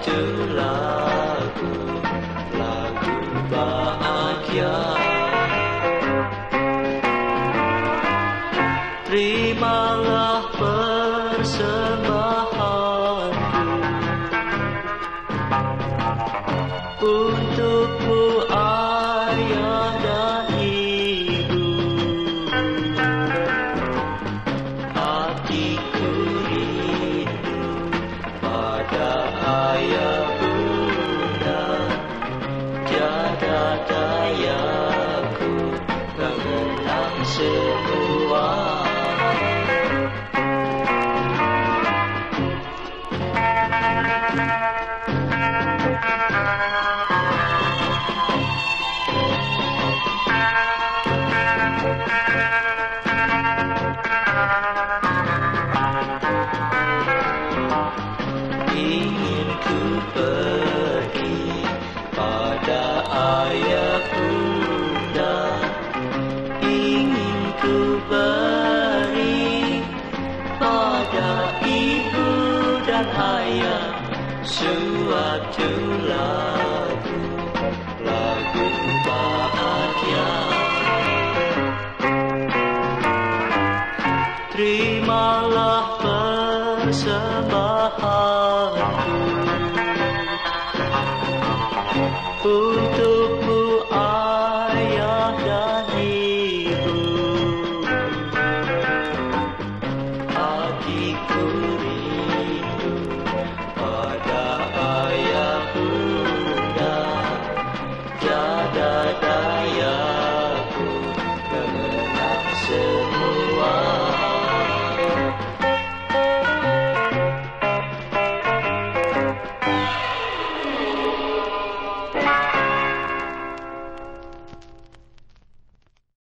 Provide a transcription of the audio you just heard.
suatu lagu bahagia. Terimalah persembahanku untukmu ayah dan ibu. Hatiku rindu pada ayah bunda, tiada dayaku mengenang semua. Ingin ku pergi pada ayah bunda, ingin ku beri pada ibu dan ayah suatu lagu bahagia. Terimalah persembahanku untukmu ayah dan ibu. Hatiku rindu